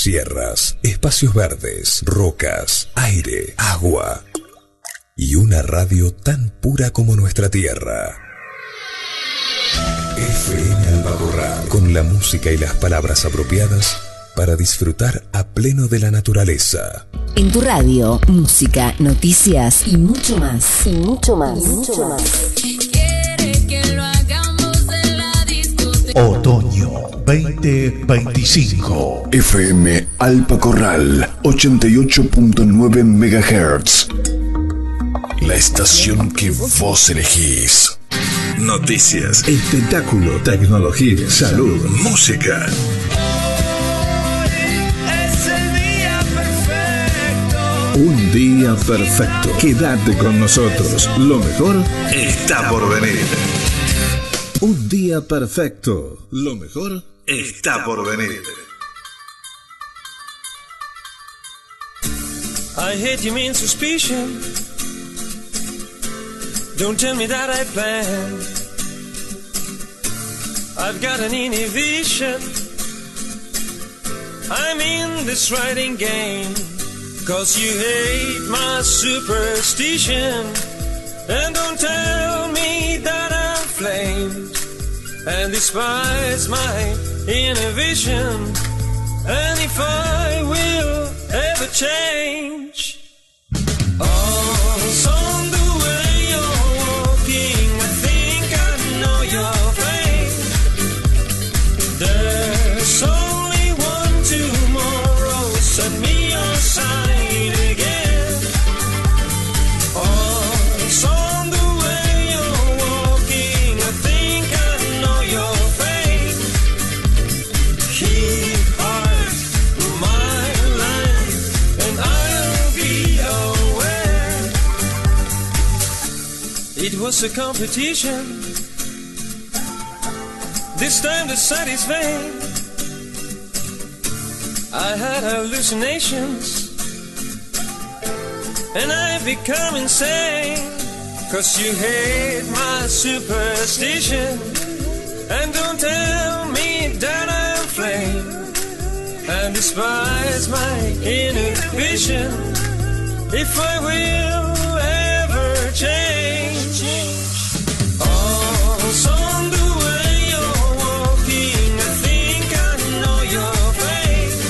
sierras, espacios verdes, rocas, aire, agua y una radio tan pura como nuestra tierra. FM Albacorral, con la música y las palabras apropiadas para disfrutar a pleno de la naturaleza. En tu radio, música, noticias y mucho más. Y mucho más. Y mucho más. Otoño 2025. FM Albacorral 88.9 MHz. La estación que vos elegís. Noticias, espectáculo, tecnología, salud, música. Un día perfecto. Quédate con nosotros. Lo mejor está por venir. Un día perfecto. Lo mejor está por venir. I hate you mean suspicion. Don't tell me that I planned. I've got an inhibition. I'm in this writing game. 'Cause you hate my superstition. And don't tell me that I'm flamed. And despise my inhibition. And if I will ever change. Oh, on the way you're walking, I think I know your fate. There's only one tomorrow, send me your sign again. Oh, on the way you're walking, I think I know your fate. Keep hard my line, and I'll be aware. It was a competition. This time the sight is vain. I had hallucinations, and I've become insane. 'Cause you hate my superstition. And don't tell me that I'm flame. And despise my inhibition. If I will ever change. Oh, on the way you're walking, I think I know your fate.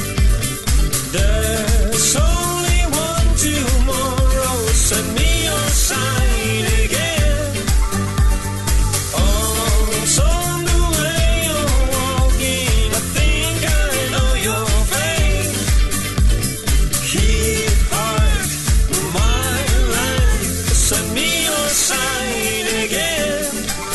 There's only one tomorrow, send me your sign again. Oh, on the way you're walking, I think I know your fate. Keep hard my line, send me your sign again.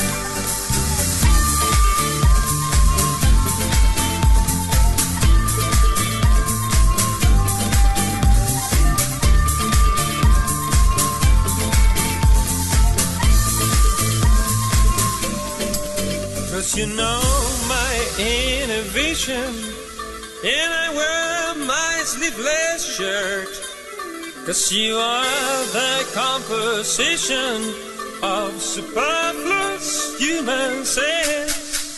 Cause you know my inhibition, and I wear my sleeveless shirt. Cause you are the composition of superfluous human sense.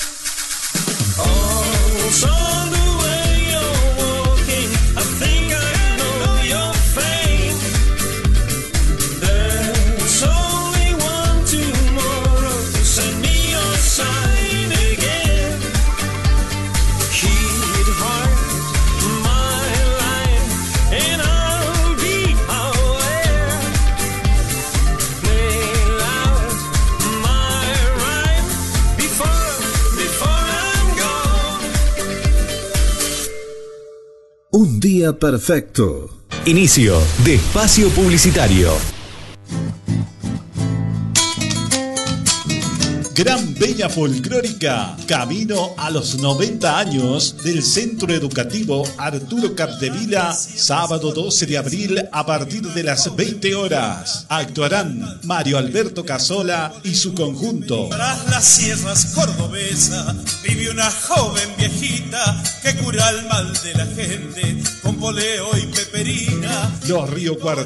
Oh, on the way you're walking, I think I know your fate. There's only one tomorrow, send me your sign again. Keep hard my line, and I'll be aware. Play loud my rhyme before I'm gone. Un día perfecto. Inicio de espacio publicitario. Gran Peña Folclórica, camino a los 90 años del Centro Educativo Arturo Capdevila, sábado 12 de abril a partir de las 20 horas. Actuarán Mario Alberto Casola y su conjunto. Tras las sierras cordobesa vive una joven viejita que cura el mal de la gente con poleo y peperina. Los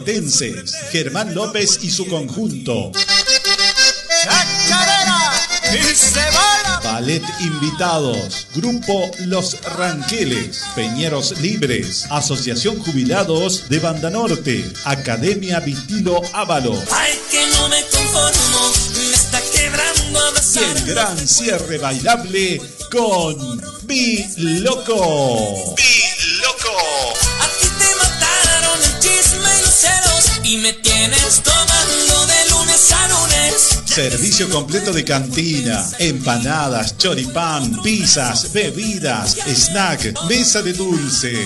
riocuartenses, Germán López y su conjunto. ¡Chacarera! y se va. Ballet invitados, Grupo Los Ranqueles, Peñeros Libres, Asociación Jubilados de Banda Norte, Academia Vitilo Ávalo. Ay, que no me conformo, me está quebrando a Y el gran cierre bailable con Mi Loco. Mi loco. A ti te mataron el chisme y los celos y me tienes tomando de lunes a lunes. Servicio completo de cantina, empanadas, choripán, pizzas, bebidas, snack, mesa de dulce.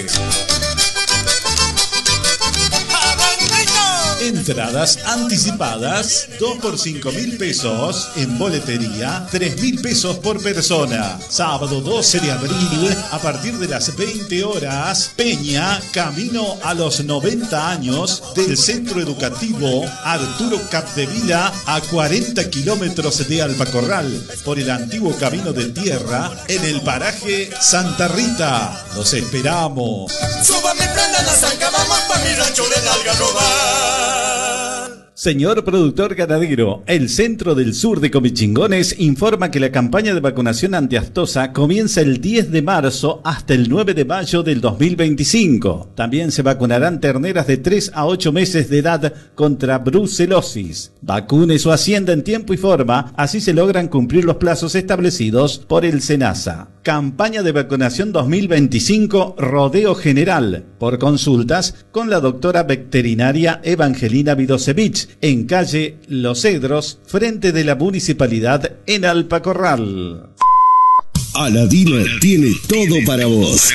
Entradas anticipadas 2 por 5.000 pesos, en boletería 3.000 pesos por persona. Sábado 12 de abril a partir de las 20 horas, Peña, camino a los 90 años del Centro Educativo Arturo Capdevila, a 40 kilómetros de Alpacorral, por el antiguo camino de tierra en el paraje Santa Rita. Los esperamos. Súbame, prenda la zanca, vamos pa' mi rancho de Algarroba. Señor productor ganadero, el Centro del Sur de Comichingones informa que la campaña de vacunación antiaftosa comienza el 10 de marzo hasta el 9 de mayo del 2025. También se vacunarán terneras de 3 a 8 meses de edad contra brucelosis. Vacune su hacienda en tiempo y forma, así se logran cumplir los plazos establecidos por el SENASA. Campaña de vacunación 2025 Rodeo General. Por consultas con la doctora veterinaria Evangelina Vidosevich, en calle Los Cedros, frente de la municipalidad en Alpacorral. Aladino tiene todo para vos.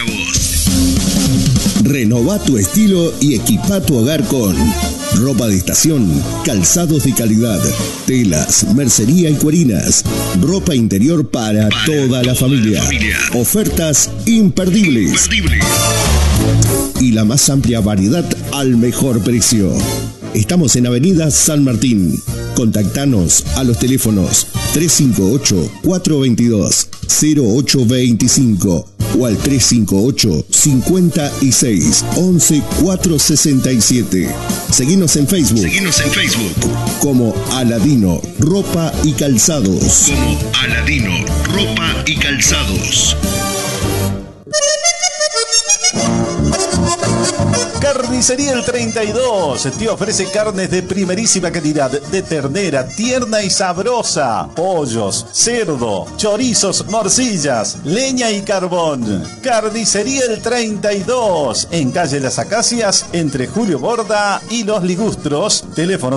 Renova tu estilo y equipa tu hogar con ropa de estación, calzados de calidad, telas, mercería y cuerinas, ropa interior para toda la familia. Ofertas imperdibles. Y la más amplia variedad al mejor precio. Estamos en Avenida San Martín. Contactanos a los teléfonos 358-422-0825 o al 358-56-11-467. Seguinos en Facebook. Como Aladino Ropa y Calzados. Carnicería El 32 te ofrece carnes de primerísima calidad, de ternera, tierna y sabrosa, pollos, cerdo, chorizos, morcillas, leña y carbón. Carnicería El 32, en calle Las Acacias, entre Julio Borda y Los Ligustros, teléfono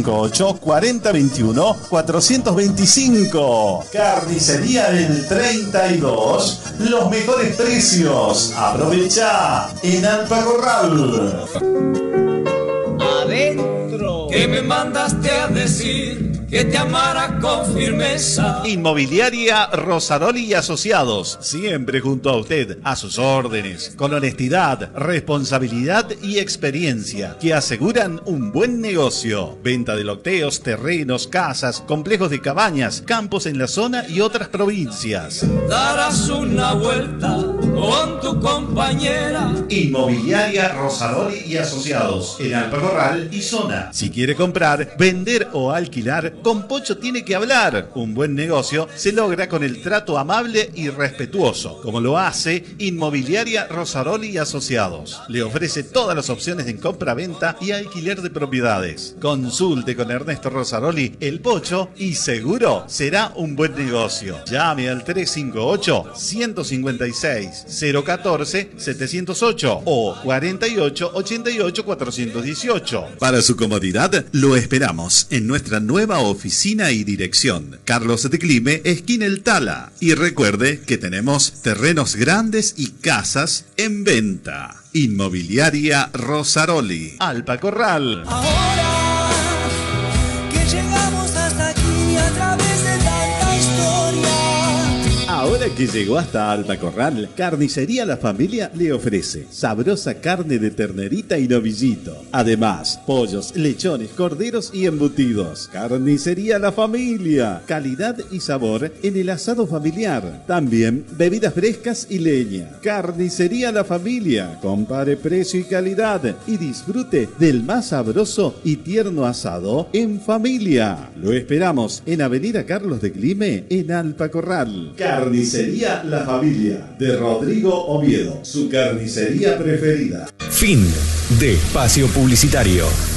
358-4021-425. Carnicería El 32, los mejores precios. Aprovecha en Alpacorral. Adentro, que me mandaste a decir que te amara con firmeza. Inmobiliaria Rosaroli y Asociados, siempre junto a usted, a sus órdenes, con honestidad, responsabilidad y experiencia, que aseguran un buen negocio. Venta de loteos, terrenos, casas, complejos de cabañas, campos en la zona y otras provincias. Darás una vuelta con tu compañera. Inmobiliaria Rosaroli y Asociados, en Alpacorral y zona. Si quiere comprar, vender o alquilar, con Pocho tiene que hablar. Un buen negocio se logra con el trato amable y respetuoso, como lo hace Inmobiliaria Rosaroli y Asociados. Le ofrece todas las opciones en compra-venta y alquiler de propiedades. Consulte con Ernesto Rosaroli, el Pocho, y seguro será un buen negocio. Llame al 358-156-014-708 o 48-88-418. Para su comodidad, lo esperamos en nuestra nueva oficina y dirección. Carlos de Clime, esquina El Tala. Y recuerde que tenemos terrenos grandes y casas en venta. Inmobiliaria Rosaroli, Alpacorral. Ahora que llegamos hasta aquí a través de tanta historia. Ahora Porque llegó hasta Alpacorral, Carnicería La Familia le ofrece sabrosa carne de ternerita y novillito. Además, pollos, lechones, corderos y embutidos. Carnicería La Familia, calidad y sabor en el asado familiar. También bebidas frescas y leña. Carnicería La Familia, compare precio y calidad y disfrute del más sabroso y tierno asado en familia. Lo esperamos en Avenida Carlos de Clime, en Alpacorral. Carnicería La Familia, de Rodrigo Oviedo, su carnicería preferida. Fin de espacio publicitario.